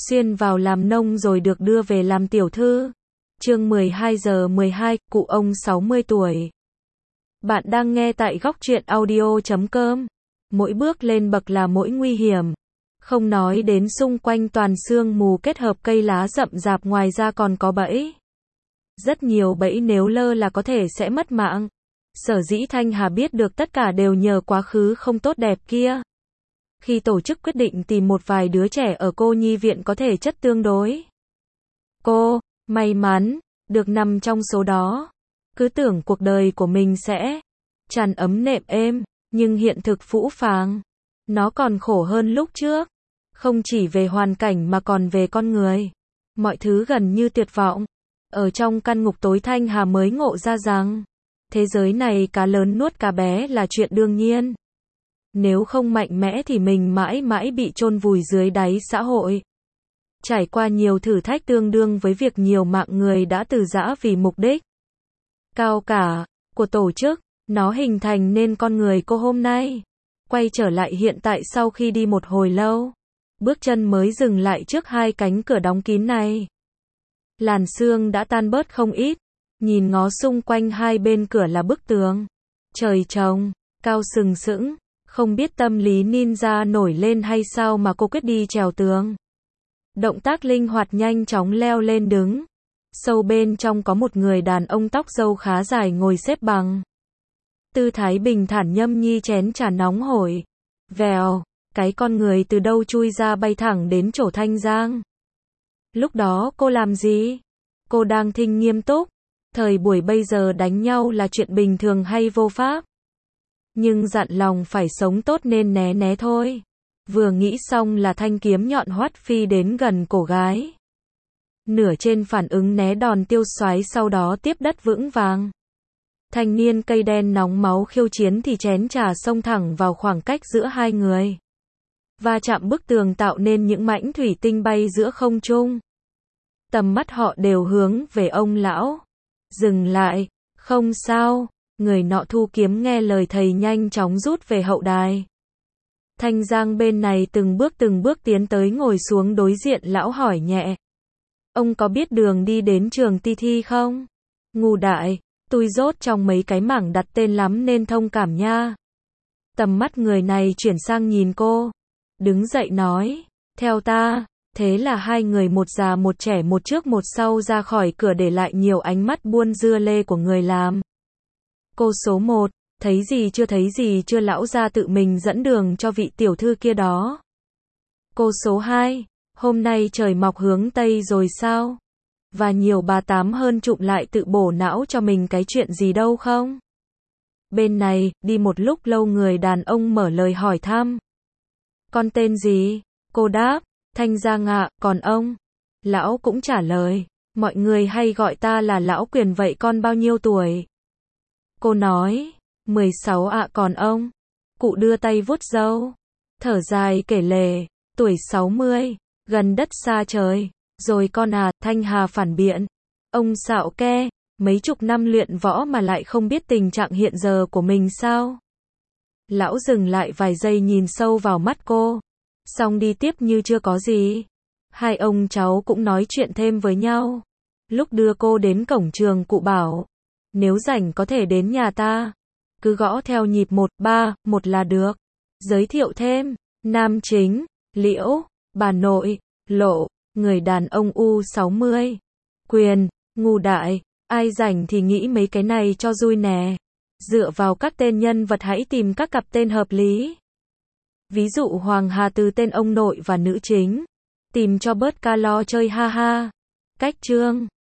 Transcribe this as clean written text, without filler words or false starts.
xuyên vào làm nông rồi được đưa về làm tiểu thư. Chương 12 giờ 12, cụ ông 60 tuổi. Bạn đang nghe tại góc truyện audio.com. Mỗi bước lên bậc là mỗi nguy hiểm. Không nói đến xung quanh toàn sương mù kết hợp cây lá rậm rạp, ngoài ra còn có bẫy. Rất nhiều bẫy nếu lơ là có thể sẽ mất mạng. Sở dĩ Thanh Hà biết được tất cả đều nhờ quá khứ không tốt đẹp kia. Khi tổ chức quyết định tìm một vài đứa trẻ ở cô nhi viện có thể chất tương đối. Cô, may mắn, được nằm trong số đó. Cứ tưởng cuộc đời của mình sẽ tràn ấm nệm êm, nhưng hiện thực phũ phàng. Nó còn khổ hơn lúc trước. Không chỉ về hoàn cảnh mà còn về con người. Mọi thứ gần như tuyệt vọng. Ở trong căn ngục tối Thanh Hà mới ngộ ra rằng thế giới này cá lớn nuốt cá bé là chuyện đương nhiên. Nếu không mạnh mẽ thì mình mãi mãi bị chôn vùi dưới đáy xã hội. Trải qua nhiều thử thách tương đương với việc nhiều mạng người đã từ giã vì mục đích cao cả của tổ chức, nó hình thành nên con người cô hôm nay. Quay trở lại hiện tại sau khi đi một hồi lâu, bước chân mới dừng lại trước hai cánh cửa đóng kín này. Làn sương đã tan bớt không ít, nhìn ngó xung quanh hai bên cửa là bức tường. Trời trồng, cao sừng sững, không biết tâm lý ninja nổi lên hay sao mà cô quyết đi trèo tường. Động tác linh hoạt nhanh chóng leo lên đứng. Sâu bên trong có một người đàn ông tóc râu khá dài ngồi xếp bằng. Tư thái bình thản nhâm nhi chén trà nóng hổi. Vèo, cái con người từ đâu chui ra bay thẳng đến chỗ Thanh Giang. Lúc đó cô làm gì? Cô đang thinh nghiêm túc. Thời buổi bây giờ đánh nhau là chuyện bình thường hay vô pháp? Nhưng dặn lòng phải sống tốt nên né né thôi. Vừa nghĩ xong là thanh kiếm nhọn hoắt phi đến gần cổ gái. Nửa trên phản ứng né đòn tiêu xoáy, sau đó tiếp đất vững vàng. Thanh niên cây đen nóng máu khiêu chiến thì chén trà xông thẳng vào khoảng cách giữa hai người. Va chạm bức tường tạo nên những mảnh thủy tinh bay giữa không trung. Tầm mắt họ đều hướng về ông lão. Dừng lại, không sao. Người nọ thu kiếm nghe lời thầy nhanh chóng rút về hậu đài. Thanh Giang bên này từng bước tiến tới ngồi xuống đối diện lão hỏi nhẹ. Ông có biết đường đi đến trường Ti Thi không? Ngu đại, tôi dốt trong mấy cái mảng đặt tên lắm nên thông cảm nha. Tầm mắt người này chuyển sang nhìn cô. Đứng dậy nói, theo ta. Thế là hai người một già một trẻ một trước một sau ra khỏi cửa để lại nhiều ánh mắt buôn dưa lê của người làm. Cô số 1, thấy gì chưa lão ra tự mình dẫn đường cho vị tiểu thư kia đó. Cô số 2, hôm nay trời mọc hướng Tây rồi sao? Và nhiều bà tám hơn chụm lại tự bổ não cho mình cái chuyện gì đâu không? Bên này, đi một lúc lâu người đàn ông mở lời hỏi thăm. Con tên gì? Cô đáp, Thanh Giang ạ, còn ông? Lão cũng trả lời, mọi người hay gọi ta là lão Quyền, vậy con bao nhiêu tuổi? Cô nói, 16 ạ, còn ông? Cụ đưa tay vuốt râu, thở dài kể lể, tuổi 60, gần đất xa trời. Rồi con à, Thanh Hà phản biện. Ông xạo ke, mấy chục năm luyện võ mà lại không biết tình trạng hiện giờ của mình sao? Lão dừng lại vài giây nhìn sâu vào mắt cô. Xong đi tiếp như chưa có gì. Hai ông cháu cũng nói chuyện thêm với nhau. Lúc đưa cô đến cổng trường cụ bảo, nếu rảnh có thể đến nhà ta. Cứ gõ theo nhịp 1-3-1 là được. Giới thiệu thêm, nam chính, Liễu, bà nội, Lộ, người đàn ông U60. Quyền, ngu đại, ai rảnh thì nghĩ mấy cái này cho vui nè. Dựa vào các tên nhân vật hãy tìm các cặp tên hợp lý. Ví dụ Hoàng Hà từ tên ông nội và nữ chính. Tìm cho bớt ca lo chơi ha ha. Cách chương